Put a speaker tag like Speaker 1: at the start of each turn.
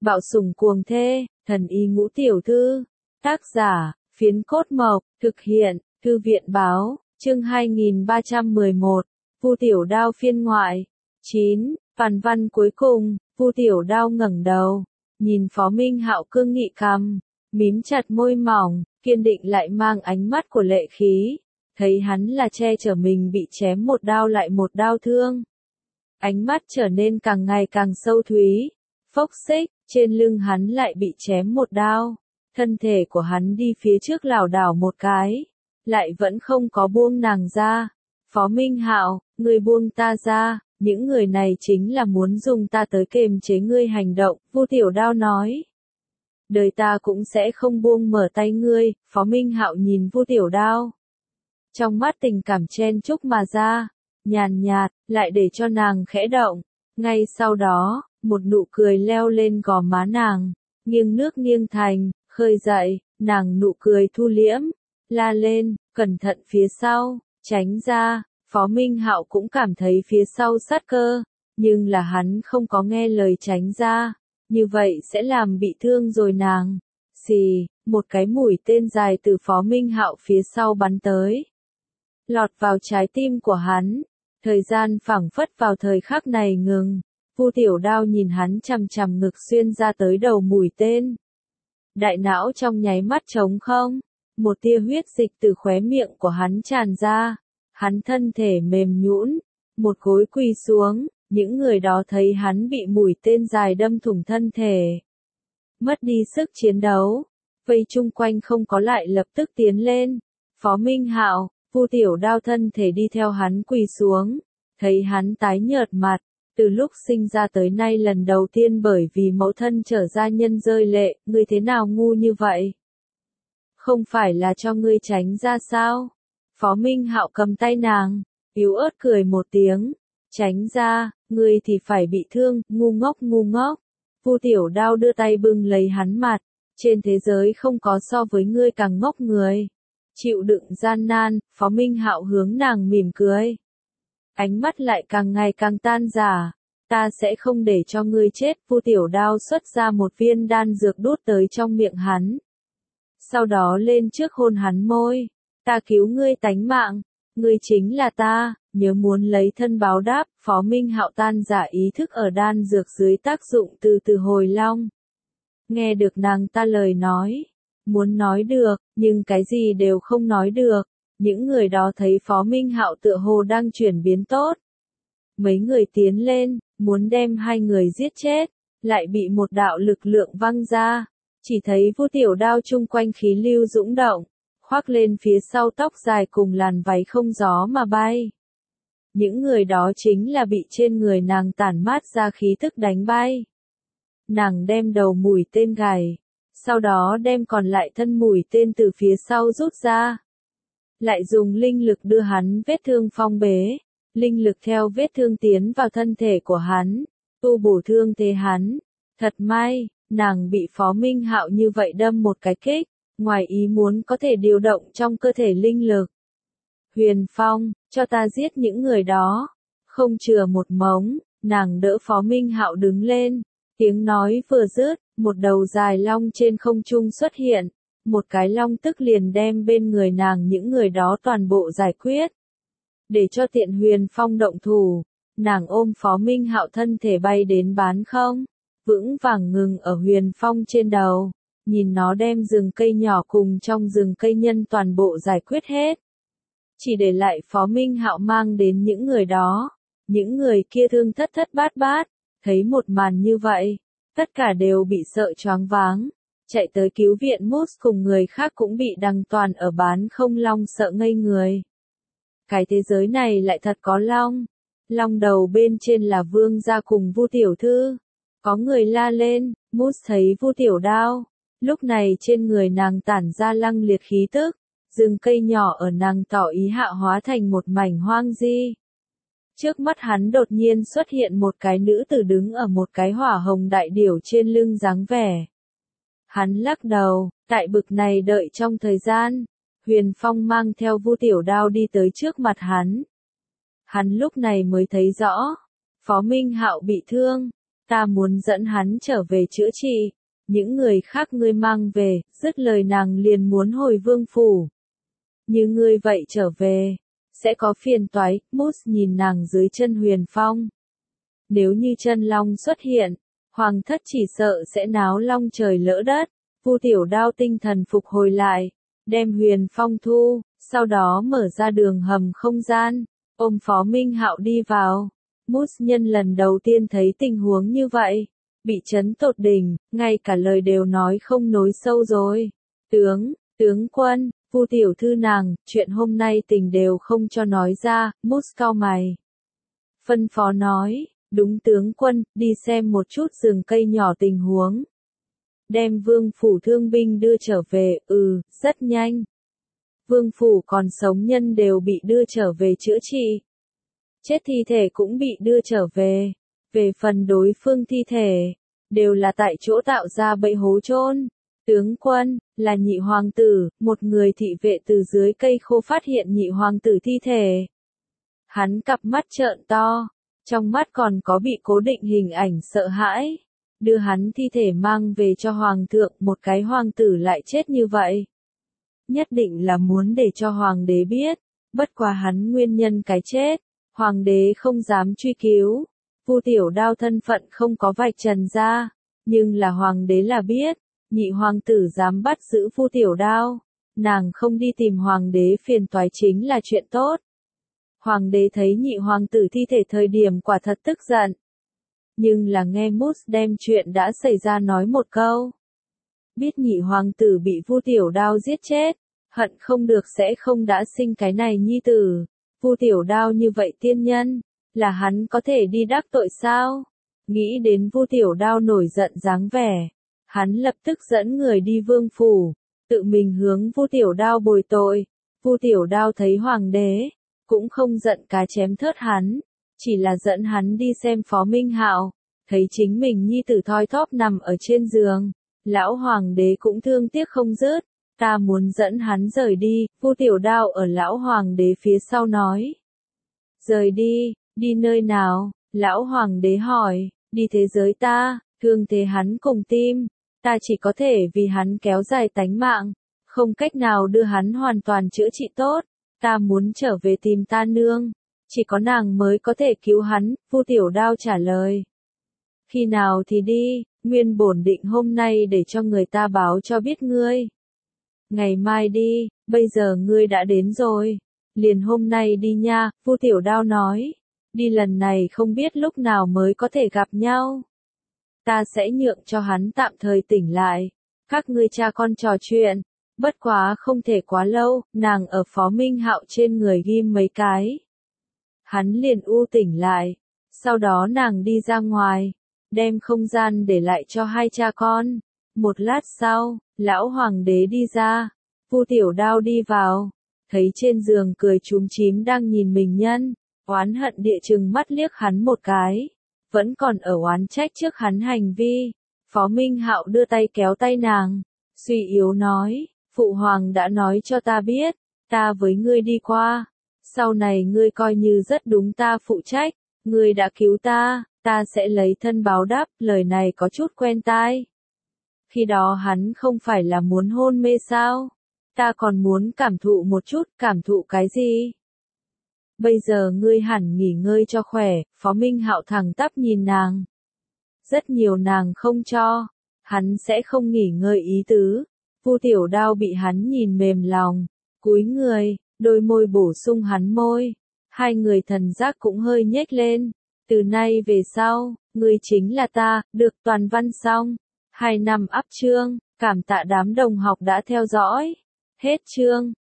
Speaker 1: Bạo sủng cuồng thê, thần y ngũ tiểu thư. Tác giả, Phiến Cốt Mộc, thực hiện, Thư viện Báo, chương 2311, Vu Tiểu Đao phiên ngoại. 9. Phàn văn cuối cùng, Vu Tiểu Đao ngẩng đầu, nhìn Phó Minh Hạo cương nghị cằm, mím chặt môi mỏng, kiên định lại mang ánh mắt của lệ khí, thấy hắn là che chở mình bị chém một đao lại một đao thương. Ánh mắt trở nên càng ngày càng sâu thúy, phốc xích, trên lưng hắn lại bị chém một đao, thân thể của hắn đi phía trước lảo đảo một cái, lại vẫn không có buông nàng ra. Phó Minh Hạo, ngươi buông ta ra, những người này chính là muốn dùng ta tới kiềm chế ngươi hành động, Vu Tiểu Đao nói. Đời ta cũng sẽ không buông mở tay ngươi, Phó Minh Hạo nhìn Vu Tiểu Đao. Trong mắt tình cảm chen chúc mà ra, nhàn nhạt, lại để cho nàng khẽ động. Ngay sau đó, một nụ cười leo lên gò má nàng, nghiêng nước nghiêng thành, khơi dậy, nàng nụ cười thu liễm, la lên, cẩn thận phía sau, tránh ra. Phó Minh Hạo cũng cảm thấy phía sau sát cơ, nhưng là hắn không có nghe lời tránh ra, như vậy sẽ làm bị thương rồi nàng. Xì, một cái mũi tên dài từ Phó Minh Hạo phía sau bắn tới, lọt vào trái tim của hắn. Thời gian phảng phất vào thời khắc này ngừng. Vu Tiểu Đao nhìn hắn chằm chằm ngực xuyên ra tới đầu mũi tên. Đại não trong nháy mắt trống không, một tia huyết dịch từ khóe miệng của hắn tràn ra. Hắn thân thể mềm nhũn, một gối quỳ xuống, những người đó thấy hắn bị mũi tên dài đâm thủng thân thể, mất đi sức chiến đấu, vây chung quanh không có lại lập tức tiến lên. Phó Minh Hạo, Vu Tiểu Đao thân thể đi theo hắn quỳ xuống, thấy hắn tái nhợt mặt, từ lúc sinh ra tới nay lần đầu tiên bởi vì mẫu thân trở ra nhân rơi lệ, ngươi thế nào ngu như vậy? Không phải là cho ngươi tránh ra sao? Phó Minh Hạo cầm tay nàng, yếu ớt cười một tiếng, tránh ra, ngươi thì phải bị thương, ngu ngốc ngu ngốc. Vu Tiểu Đao đưa tay bưng lấy hắn mặt, trên thế giới không có so với ngươi càng ngốc người. Chịu đựng gian nan, Phó Minh Hạo hướng nàng mỉm cười. Ánh mắt lại càng ngày càng tan rã, ta sẽ không để cho ngươi chết. Vu Tiểu Đao xuất ra một viên đan dược đút tới trong miệng hắn. Sau đó lên trước hôn hắn môi. Ta cứu ngươi tánh mạng, ngươi chính là ta, nhớ muốn lấy thân báo đáp. Phó Minh Hạo tan rã ý thức ở đan dược dưới tác dụng từ từ hồi long. Nghe được nàng ta lời nói, muốn nói được, nhưng cái gì đều không nói được. Những người đó thấy Phó Minh Hạo tựa hồ đang chuyển biến tốt. Mấy người tiến lên, muốn đem hai người giết chết, lại bị một đạo lực lượng văng ra. Chỉ thấy Vu Tiểu Đao chung quanh khí lưu dũng động, khoác lên phía sau tóc dài cùng làn váy không gió mà bay. Những người đó chính là bị trên người nàng tản mát ra khí thức đánh bay. Nàng đem đầu mũi tên gài, sau đó đem còn lại thân mũi tên từ phía sau rút ra. Lại dùng linh lực đưa hắn vết thương phong bế, linh lực theo vết thương tiến vào thân thể của hắn, tu bổ thương thế hắn. Thật may, nàng bị Phó Minh Hạo như vậy đâm một cái kích, ngoài ý muốn có thể điều động trong cơ thể linh lực. Huyền Phong, cho ta giết những người đó. Không chừa một mống, nàng đỡ Phó Minh Hạo đứng lên. Tiếng nói vừa dứt, một đầu dài long trên không trung xuất hiện. Một cái long tức liền đem bên người nàng những người đó toàn bộ giải quyết. Để cho tiện Huyền Phong động thủ, nàng ôm Phó Minh Hạo thân thể bay đến bán không, vững vàng ngừng ở Huyền Phong trên đầu. Nhìn nó đem rừng cây nhỏ cùng trong rừng cây nhân toàn bộ giải quyết hết. Chỉ để lại Phó Minh Hạo mang đến những người đó. Những người kia thương thất thất bát bát, thấy một màn như vậy, tất cả đều bị sợ choáng váng. Chạy tới cứu viện Moose cùng người khác cũng bị đằng toàn ở bán không long sợ ngây người. Cái thế giới này lại thật có long. Long đầu bên trên là vương gia cùng Vu Tiểu Thư. Có người la lên, Moose thấy Vu Tiểu Đao. Lúc này trên người nàng tản ra lăng liệt khí tức, rừng cây nhỏ ở nàng tỏ ý hạ hóa thành một mảnh hoang di. Trước mắt hắn đột nhiên xuất hiện một cái nữ tử đứng ở một cái hỏa hồng đại điểu trên lưng dáng vẻ. Hắn lắc đầu, tại bực này đợi trong thời gian, Huyền Phong mang theo Vu Tiểu Đao đi tới trước mặt hắn. Hắn lúc này mới thấy rõ, Phó Minh Hạo bị thương, ta muốn dẫn hắn trở về chữa trị. Những người khác ngươi mang về, dứt lời nàng liền muốn hồi vương phủ. Như ngươi vậy trở về, sẽ có phiền toái. Mút nhìn nàng dưới chân Huyền Phong. Nếu như chân long xuất hiện, hoàng thất chỉ sợ sẽ náo long trời lỡ đất. Vu Tiểu Đao tinh thần phục hồi lại, đem Huyền Phong thu, sau đó mở ra đường hầm không gian, ôm Phó Minh Hạo đi vào. Mút nhân lần đầu tiên thấy tình huống như vậy, bị chấn tột đỉnh, ngay cả lời đều nói không nối sâu rồi. Tướng quân, Vu tiểu thư nàng, chuyện hôm nay tình đều không cho nói ra. Mút cau mày. Phân phó nói, đúng tướng quân, đi xem một chút rừng cây nhỏ tình huống. Đem vương phủ thương binh đưa trở về, rất nhanh. Vương phủ còn sống nhân đều bị đưa trở về chữa trị. Chết thi thể cũng bị đưa trở về. Về phần đối phương thi thể, đều là tại chỗ tạo ra bẫy hố chôn. Tướng quân, là nhị hoàng tử, một người thị vệ từ dưới cây khô phát hiện nhị hoàng tử thi thể. Hắn cặp mắt trợn to, trong mắt còn có bị cố định hình ảnh sợ hãi. Đưa hắn thi thể mang về cho hoàng thượng, một cái hoàng tử lại chết như vậy. Nhất định là muốn để cho hoàng đế biết, bất quá hắn nguyên nhân cái chết, hoàng đế không dám truy cứu. Vu Tiểu Đao thân phận không có vạch trần ra, nhưng là hoàng đế là biết, nhị hoàng tử dám bắt giữ Vu Tiểu Đao, nàng không đi tìm hoàng đế phiền toái chính là chuyện tốt. Hoàng đế thấy nhị hoàng tử thi thể thời điểm quả thật tức giận. Nhưng là nghe Mút đem chuyện đã xảy ra nói một câu. Biết nhị hoàng tử bị Vu Tiểu Đao giết chết, hận không được sẽ không đã sinh cái này nhi tử. Vu Tiểu Đao như vậy tiên nhân, là hắn có thể đi đắc tội sao? Nghĩ đến Vu Tiểu Đao nổi giận dáng vẻ, hắn lập tức dẫn người đi vương phủ, tự mình hướng Vu Tiểu Đao bồi tội. Vu Tiểu Đao thấy hoàng đế, cũng không giận cá chém thớt hắn, chỉ là dẫn hắn đi xem Phó Minh Hạo, thấy chính mình nhi tử thoi thóp nằm ở trên giường, lão hoàng đế cũng thương tiếc không dứt, ta muốn dẫn hắn rời đi. Vu Tiểu Đao ở lão hoàng đế phía sau nói. Rời đi, đi nơi nào? Lão hoàng đế hỏi. Đi thế giới ta, thương thế hắn cùng tim, ta chỉ có thể vì hắn kéo dài tánh mạng, không cách nào đưa hắn hoàn toàn chữa trị tốt, ta muốn trở về tìm ta nương, chỉ có nàng mới có thể cứu hắn. Vu Tiểu Đao trả lời. Khi nào thì đi, nguyên bổn định hôm nay để cho người ta báo cho biết ngươi. Ngày mai đi, bây giờ ngươi đã đến rồi, liền hôm nay đi nha. Vu Tiểu Đao nói. Đi lần này không biết lúc nào mới có thể gặp nhau. Ta sẽ nhượng cho hắn tạm thời tỉnh lại. Các ngươi cha con trò chuyện. Bất quá không thể quá lâu, nàng ở Phó Minh Hạo trên người ghim mấy cái. Hắn liền tỉnh lại. Sau đó nàng đi ra ngoài, đem không gian để lại cho hai cha con. Một lát sau, lão hoàng đế đi ra. Vu Tiểu Đao đi vào, thấy trên giường cười chúm chím đang nhìn mình nhân. Oán hận địa chừng mắt liếc hắn một cái, vẫn còn ở oán trách trước hắn hành vi. Phó Minh Hạo đưa tay kéo tay nàng, suy yếu nói, phụ hoàng đã nói cho ta biết, ta với ngươi đi qua, sau này ngươi coi như rất đúng ta phụ trách, ngươi đã cứu ta, ta sẽ lấy thân báo đáp. Lời này có chút quen tai. Khi đó hắn không phải là muốn hôn mê sao? Ta còn muốn cảm thụ một chút. Cảm thụ cái gì? Bây giờ ngươi hẳn nghỉ ngơi cho khỏe. Phó Minh Hạo thẳng tắp nhìn nàng. Rất nhiều nàng không cho, hắn sẽ không nghỉ ngơi ý tứ. Vu Tiểu Đao bị hắn nhìn mềm lòng, cúi người, đôi môi bổ sung hắn môi. Hai người thần giác cũng hơi nhếch lên. Từ nay về sau, ngươi chính là ta. Được. Toàn văn xong. 2 năm áp chương, cảm tạ đám đồng học đã theo dõi. Hết chương.